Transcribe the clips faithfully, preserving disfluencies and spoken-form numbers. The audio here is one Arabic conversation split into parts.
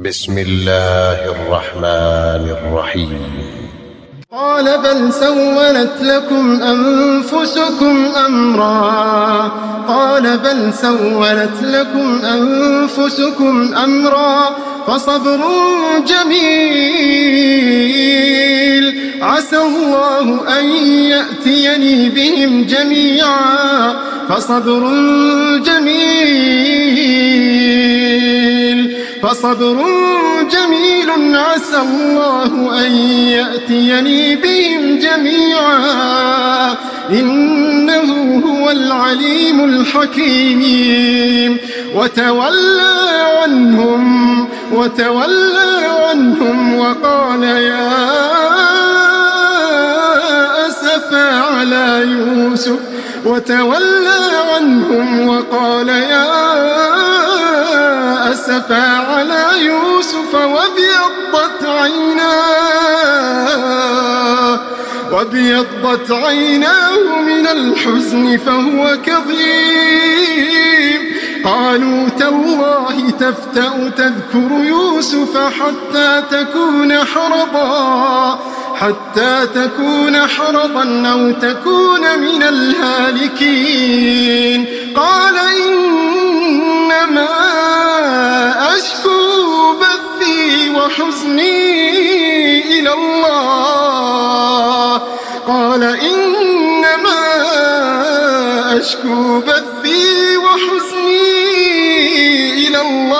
بسم الله الرحمن الرحيم. قال بل سولت لكم أنفسكم أمرا قال بل سولت لكم أنفسكم أمرا فصبر جميل عسى الله أن يأتيني بهم جميعا فصبر جميل فصبر جميل عسى الله أن يأتيني بهم جميعا إنه هو العليم الحكيم. وتولى عنهم وتولى عنهم وقال يا أسفا على يوسف وتولى عنهم وقال يا أسفا على يوسف وابيضت عيناه وابيضت عيناه من الحزن فهو كظيم. قالوا تالله تفتأ تذكر يوسف حتى تكون حرضا حتى تكون حرضا أو تكون من الهالكين. قال إنما أشكو بثي وحزني إلى الله قال إنما أشكو بثي وحزني إلى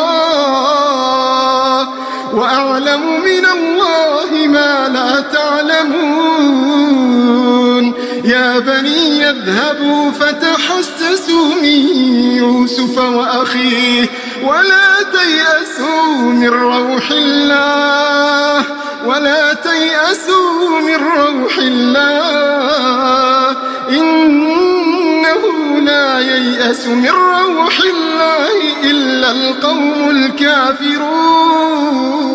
الله وأعلم من الله ما لا تعلمون. يا بني اذهبوا فتحسسوا من يوسف وأخيه ولا تيأسوا من روح الله ولا تيأسوا من روح الله إنه لا ييأس من روح الله إلا القوم الكافرون.